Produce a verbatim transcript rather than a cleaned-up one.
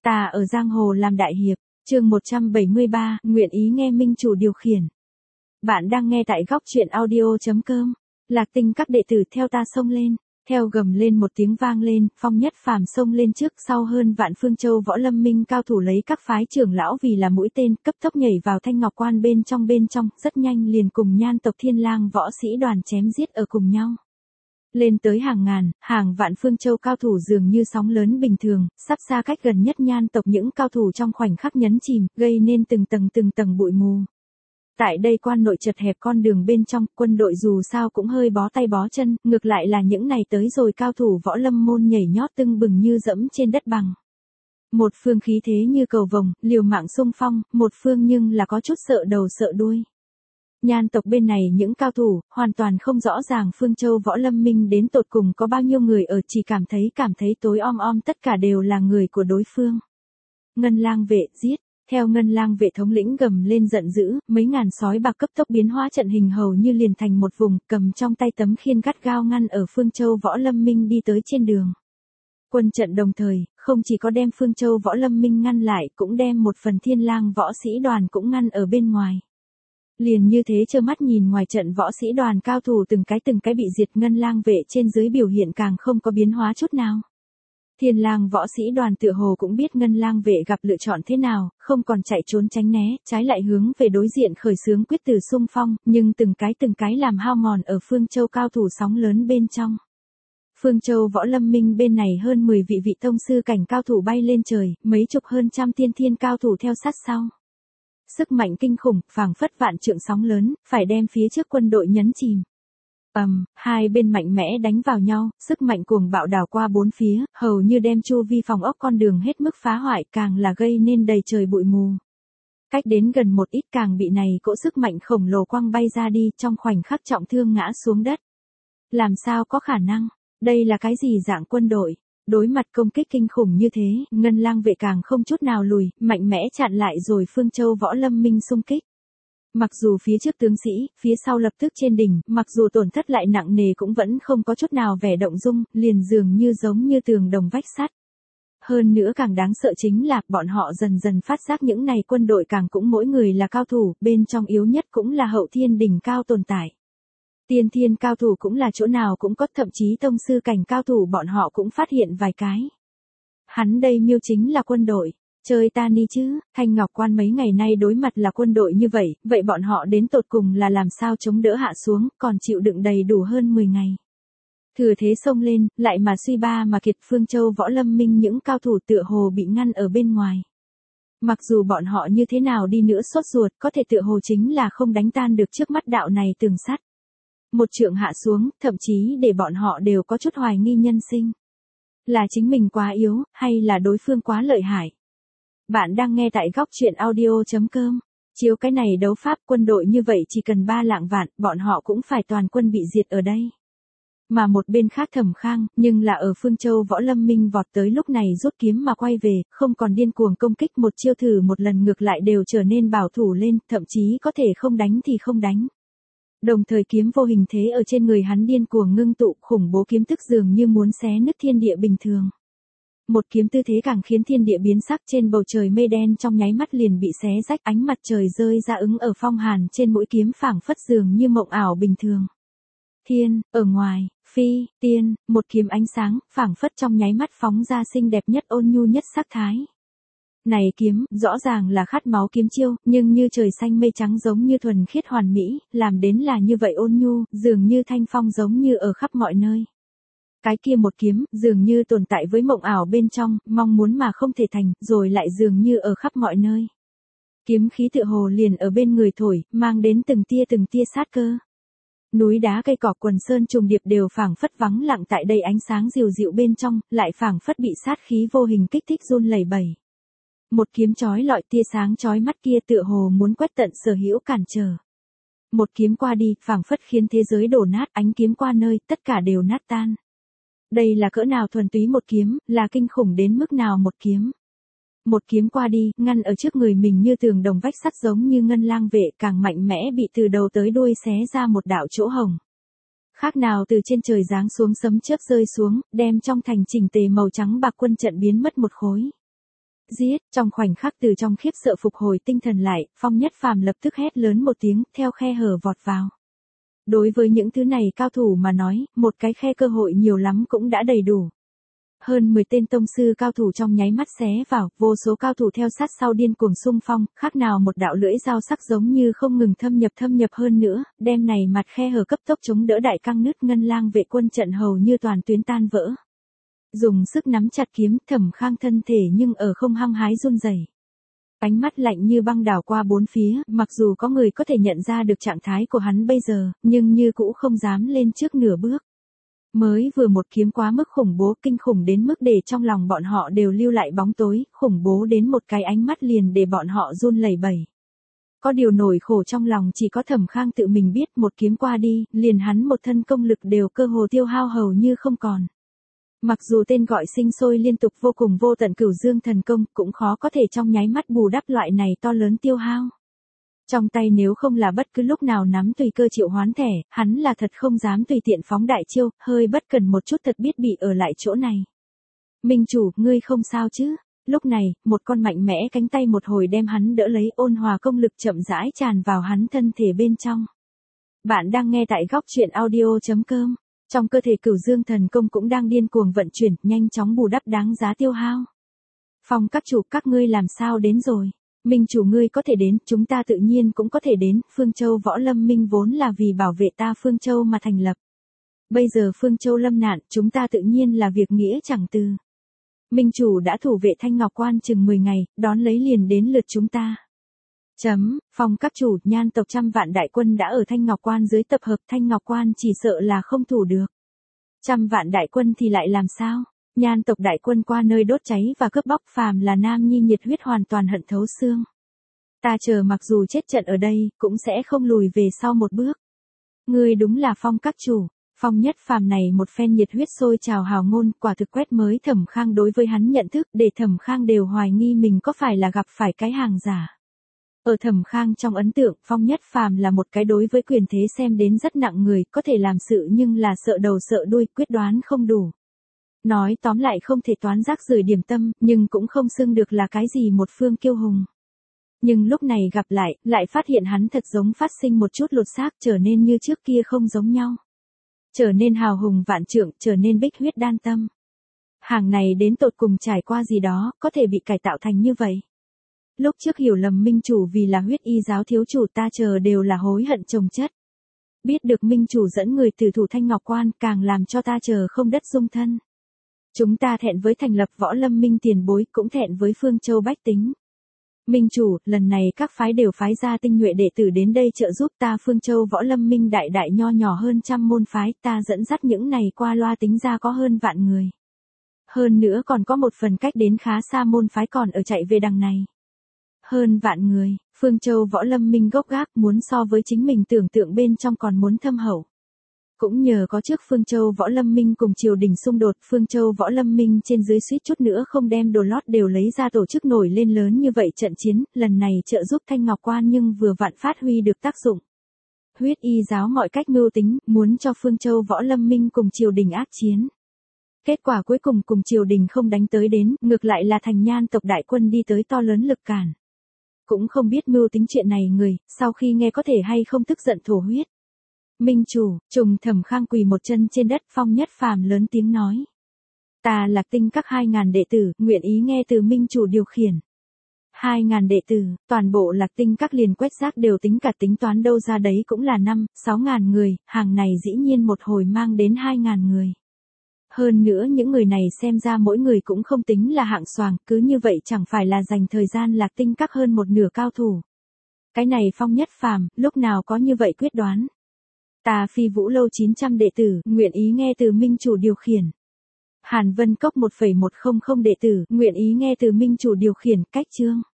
Ta ở giang hồ làm đại hiệp, chương một trăm bảy mươi ba, nguyện ý nghe minh chủ điều khiển. Bạn đang nghe tại góc truyện audio chấm com. Lạc Tinh các đệ tử theo ta xông lên, theo gầm lên một tiếng vang lên, Phong Nhất Phàm xông lên trước, sau hơn vạn Phương Châu Võ Lâm Minh cao thủ lấy các phái trưởng lão vì là mũi tên, cấp tốc nhảy vào Thanh Ngọc Quan bên trong bên trong, rất nhanh liền cùng Nhan tộc Thiên Lang võ sĩ đoàn chém giết ở cùng nhau. Lên tới hàng ngàn, hàng vạn Phương Châu cao thủ dường như sóng lớn bình thường, sắp xa cách gần nhất Nhan tộc những cao thủ trong khoảnh khắc nhấn chìm, gây nên từng tầng từng tầng bụi mù. Tại đây quan nội chật hẹp con đường bên trong, quân đội dù sao cũng hơi bó tay bó chân, ngược lại là những này tới rồi cao thủ võ lâm môn nhảy nhót tưng bừng như dẫm trên đất bằng. Một phương khí thế như cầu vồng, liều mạng xung phong, một phương nhưng là có chút sợ đầu sợ đuôi. Nhan tộc bên này những cao thủ, hoàn toàn không rõ ràng Phương Châu Võ Lâm Minh đến tột cùng có bao nhiêu người ở, chỉ cảm thấy cảm thấy tối om om tất cả đều là người của đối phương. Ngân Lang vệ, giết. Theo Ngân Lang vệ thống lĩnh gầm lên giận dữ, mấy ngàn sói bạc cấp tốc biến hóa trận hình hầu như liền thành một vùng, cầm trong tay tấm khiên gắt gao ngăn ở Phương Châu Võ Lâm Minh đi tới trên đường. Quân trận đồng thời, không chỉ có đem Phương Châu Võ Lâm Minh ngăn lại, cũng đem một phần Thiên Lang võ sĩ đoàn cũng ngăn ở bên ngoài. Liền như thế trơ mắt nhìn ngoài trận võ sĩ đoàn cao thủ từng cái từng cái bị diệt, Ngân Lang vệ trên dưới biểu hiện càng không có biến hóa chút nào. Thiên Lang võ sĩ đoàn tựa hồ cũng biết Ngân Lang vệ gặp lựa chọn thế nào, không còn chạy trốn tránh né, trái lại hướng về đối diện khởi xướng quyết tử xung phong, nhưng từng cái từng cái làm hao mòn ở Phương Châu cao thủ sóng lớn bên trong. Phương Châu Võ Lâm Minh bên này hơn mười vị vị tông sư cảnh cao thủ bay lên trời, mấy chục hơn trăm tiên thiên cao thủ theo sát sau. Sức mạnh kinh khủng, phảng phất vạn trượng sóng lớn, phải đem phía trước quân đội nhấn chìm. Ầm, um, hai bên mạnh mẽ đánh vào nhau, sức mạnh cuồng bạo đảo qua bốn phía, hầu như đem chu vi phòng ốc con đường hết mức phá hoại, càng là gây nên đầy trời bụi mù. Cách đến gần một ít càng bị này cỗ sức mạnh khổng lồ quăng bay ra đi, trong khoảnh khắc trọng thương ngã xuống đất. Làm sao có khả năng? Đây là cái gì dạng quân đội? Đối mặt công kích kinh khủng như thế, Ngân Lang vệ càng không chút nào lùi, mạnh mẽ chặn lại rồi Phương Châu Võ Lâm Minh xung kích. Mặc dù phía trước tướng sĩ, phía sau lập tức trên đỉnh, mặc dù tổn thất lại nặng nề cũng vẫn không có chút nào vẻ động dung, liền dường như giống như tường đồng vách sắt. Hơn nữa càng đáng sợ chính là, bọn họ dần dần phát giác những này quân đội càng cũng mỗi người là cao thủ, bên trong yếu nhất cũng là hậu thiên đỉnh cao tồn tại. Tiên thiên cao thủ cũng là chỗ nào cũng có, thậm chí tông sư cảnh cao thủ bọn họ cũng phát hiện vài cái. Hắn đây miêu chính là quân đội. Chơi ta ni chứ, Thanh Ngọc Quan mấy ngày nay đối mặt là quân đội như vậy, vậy bọn họ đến tột cùng là làm sao chống đỡ hạ xuống, còn chịu đựng đầy đủ hơn mười ngày. Thừa thế xông lên, lại mà suy ba mà kiệt, Phương Châu Võ Lâm Minh những cao thủ tựa hồ bị ngăn ở bên ngoài. Mặc dù bọn họ như thế nào đi nữa sốt ruột, có thể tựa hồ chính là không đánh tan được trước mắt đạo này tường sắt. Một trượng hạ xuống, thậm chí để bọn họ đều có chút hoài nghi nhân sinh. Là chính mình quá yếu, hay là đối phương quá lợi hại? Bạn đang nghe tại góc truyện audio chấm com. Chiếu cái này đấu pháp quân đội như vậy chỉ cần ba lạng vạn, bọn họ cũng phải toàn quân bị diệt ở đây. Mà một bên khác Thẩm Khang, nhưng là ở Phương Châu Võ Lâm Minh vọt tới lúc này rút kiếm mà quay về, không còn điên cuồng công kích một chiêu thử một lần, ngược lại đều trở nên bảo thủ lên, thậm chí có thể không đánh thì không đánh. Đồng thời kiếm vô hình thế ở trên người hắn điên cuồng ngưng tụ, khủng bố kiếm tức dường như muốn xé nứt thiên địa bình thường. Một kiếm tư thế càng khiến thiên địa biến sắc, trên bầu trời mây đen trong nháy mắt liền bị xé rách, ánh mặt trời rơi ra ứng ở phong hàn trên mũi kiếm, phảng phất dường như mộng ảo bình thường. Thiên, ở ngoài, phi, tiên, một kiếm ánh sáng, phảng phất trong nháy mắt phóng ra xinh đẹp nhất ôn nhu nhất sắc thái. Này kiếm, rõ ràng là khát máu kiếm chiêu, nhưng như trời xanh mây trắng giống như thuần khiết hoàn mỹ, làm đến là như vậy ôn nhu, dường như thanh phong giống như ở khắp mọi nơi. Cái kia một kiếm, dường như tồn tại với mộng ảo bên trong, mong muốn mà không thể thành, rồi lại dường như ở khắp mọi nơi. Kiếm khí tựa hồ liền ở bên người thổi, mang đến từng tia từng tia sát cơ. Núi đá cây cỏ quần sơn trùng điệp đều phảng phất vắng lặng tại đây, ánh sáng dịu dịu bên trong, lại phảng phất bị sát khí vô hình kích thích run lẩy bẩy. Một kiếm chói lọi, tia sáng chói mắt kia tựa hồ muốn quét tận sở hữu cản trở. Một kiếm qua đi, phảng phất khiến thế giới đổ nát, ánh kiếm qua nơi, tất cả đều nát tan. Đây là cỡ nào thuần túy một kiếm, là kinh khủng đến mức nào một kiếm. Một kiếm qua đi, ngăn ở trước người mình như tường đồng vách sắt, giống như Ngân Lang vệ, càng mạnh mẽ bị từ đầu tới đuôi xé ra một đạo chỗ hồng. Khác nào từ trên trời giáng xuống sấm chớp rơi xuống, đem trong thành chỉnh tề màu trắng bạc quân trận biến mất một khối. Giết, trong khoảnh khắc từ trong khiếp sợ phục hồi tinh thần lại, Phong Nhất Phàm lập tức hét lớn một tiếng, theo khe hở vọt vào. Đối với những thứ này cao thủ mà nói, một cái khe cơ hội nhiều lắm cũng đã đầy đủ. Hơn mười tên tông sư cao thủ trong nháy mắt xé vào, vô số cao thủ theo sát sau điên cuồng xung phong, khác nào một đạo lưỡi dao sắc giống như không ngừng thâm nhập thâm nhập hơn nữa, đem này mặt khe hở cấp tốc chống đỡ đại căng nứt ngân lang vệ quân trận hầu như toàn tuyến tan vỡ. Dùng sức nắm chặt kiếm, Thẩm Khang thân thể nhưng ở không hăng hái run rẩy. Ánh mắt lạnh như băng đảo qua bốn phía, mặc dù có người có thể nhận ra được trạng thái của hắn bây giờ, nhưng như cũ không dám lên trước nửa bước. Mới vừa một kiếm quá mức khủng bố, kinh khủng đến mức để trong lòng bọn họ đều lưu lại bóng tối, khủng bố đến một cái ánh mắt liền để bọn họ run lẩy bẩy. Có điều nổi khổ trong lòng chỉ có Thẩm Khang tự mình biết, một kiếm qua đi, liền hắn một thân công lực đều cơ hồ tiêu hao hầu như không còn. Mặc dù tên gọi sinh sôi liên tục vô cùng vô tận Cửu Dương thần công, cũng khó có thể trong nháy mắt bù đắp loại này to lớn tiêu hao. Trong tay nếu không là bất cứ lúc nào nắm tùy cơ triệu hoán thẻ, hắn là thật không dám tùy tiện phóng đại chiêu, hơi bất cần một chút thật biết bị ở lại chỗ này. Minh chủ, ngươi không sao chứ? Lúc này, một con mạnh mẽ cánh tay một hồi đem hắn đỡ lấy, ôn hòa công lực chậm rãi tràn vào hắn thân thể bên trong. Bạn đang nghe tại góc truyện audio chấm com. Trong cơ thể Cửu Dương thần công cũng đang điên cuồng vận chuyển, nhanh chóng bù đắp đáng giá tiêu hao. Phong các chủ, các ngươi làm sao đến rồi? Minh chủ, ngươi có thể đến, chúng ta tự nhiên cũng có thể đến, Phương Châu Võ Lâm Minh vốn là vì bảo vệ ta Phương Châu mà thành lập. Bây giờ Phương Châu lâm nạn, chúng ta tự nhiên là việc nghĩa chẳng từ. Minh chủ đã thủ vệ Thanh Ngọc Quan chừng mười ngày, đón lấy liền đến lượt chúng ta. Chấm, Phong các chủ, Nhan tộc trăm vạn đại quân đã ở Thanh Ngọc Quan dưới tập hợp, Thanh Ngọc Quan chỉ sợ là không thủ được. Trăm vạn đại quân thì lại làm sao? Nhan tộc đại quân qua nơi đốt cháy và cướp bóc, phàm là nam nhi nhiệt huyết hoàn toàn hận thấu xương. Ta chờ mặc dù chết trận ở đây, cũng sẽ không lùi về sau một bước. Ngươi đúng là Phong các chủ. Phong Nhất Phàm này một phen nhiệt huyết sôi trào hào ngôn, quả thực quét mới Thẩm Khang đối với hắn nhận thức, để Thẩm Khang đều hoài nghi mình có phải là gặp phải cái hàng giả. Ở Thẩm Khang trong ấn tượng, Phong Nhất Phàm là một cái đối với quyền thế xem đến rất nặng người, có thể làm sự nhưng là sợ đầu sợ đuôi, quyết đoán không đủ. Nói tóm lại không thể toán rác rưởi điểm tâm, nhưng cũng không xưng được là cái gì một phương kiêu hùng. Nhưng lúc này gặp lại, lại phát hiện hắn thật giống phát sinh một chút lột xác, trở nên như trước kia không giống nhau. Trở nên hào hùng vạn trượng, trở nên bích huyết đan tâm. Hàng này đến tột cùng trải qua gì đó, có thể bị cải tạo thành như vậy. Lúc trước hiểu lầm Minh chủ vì là huyết y giáo thiếu chủ, ta chờ đều là hối hận chồng chất. Biết được Minh chủ dẫn người từ thủ Thanh Ngọc Quan, càng làm cho ta chờ không đất dung thân. Chúng ta thẹn với thành lập Võ Lâm Minh tiền bối, cũng thẹn với Phương Châu bách tính. Minh chủ, lần này các phái đều phái ra tinh nhuệ đệ tử đến đây trợ giúp ta Phương Châu Võ Lâm Minh đại đại nho nhỏ hơn trăm môn phái, ta dẫn dắt những này qua loa tính ra có hơn vạn người. Hơn nữa còn có một phần cách đến khá xa môn phái còn ở chạy về đằng này. Hơn vạn người, Phương Châu Võ Lâm Minh gốc gác, muốn so với chính mình tưởng tượng bên trong còn muốn thâm hậu. Cũng nhờ có trước Phương Châu Võ Lâm Minh cùng triều đình xung đột, Phương Châu Võ Lâm Minh trên dưới suýt chút nữa không đem đồ lót đều lấy ra tổ chức nổi lên lớn như vậy trận chiến, lần này trợ giúp Thanh Ngọc Quan nhưng vừa vặn phát huy được tác dụng. Huyết y giáo mọi cách mưu tính, muốn cho Phương Châu Võ Lâm Minh cùng triều đình ác chiến. Kết quả cuối cùng cùng triều đình không đánh tới đến, ngược lại là thành Nhan tộc đại quân đi tới to lớn lực cản. Cũng không biết mưu tính chuyện này người, sau khi nghe có thể hay không tức giận thổ huyết. Minh chủ, trùng Thẩm Khang quỳ một chân trên đất, Phong Nhất Phàm lớn tiếng nói. Ta Lạc Tinh các hai ngàn đệ tử, nguyện ý nghe từ Minh chủ điều khiển. Hai ngàn đệ tử, toàn bộ Lạc Tinh các liền quét rác đều tính cả tính toán đâu ra đấy cũng là năm, sáu ngàn người, hàng này dĩ nhiên một hồi mang đến hai ngàn người. Hơn nữa những người này xem ra mỗi người cũng không tính là hạng xoàng, cứ như vậy chẳng phải là dành thời gian Lạc Tinh các hơn một nửa cao thủ. Cái này Phong Nhất Phàm, lúc nào có như vậy quyết đoán. Ta Phi Vũ Lâu chín trăm đệ tử, nguyện ý nghe từ Minh chủ điều khiển. Hàn Vân Cốc một phẩy một không không đệ tử, nguyện ý nghe từ Minh chủ điều khiển, cách chương.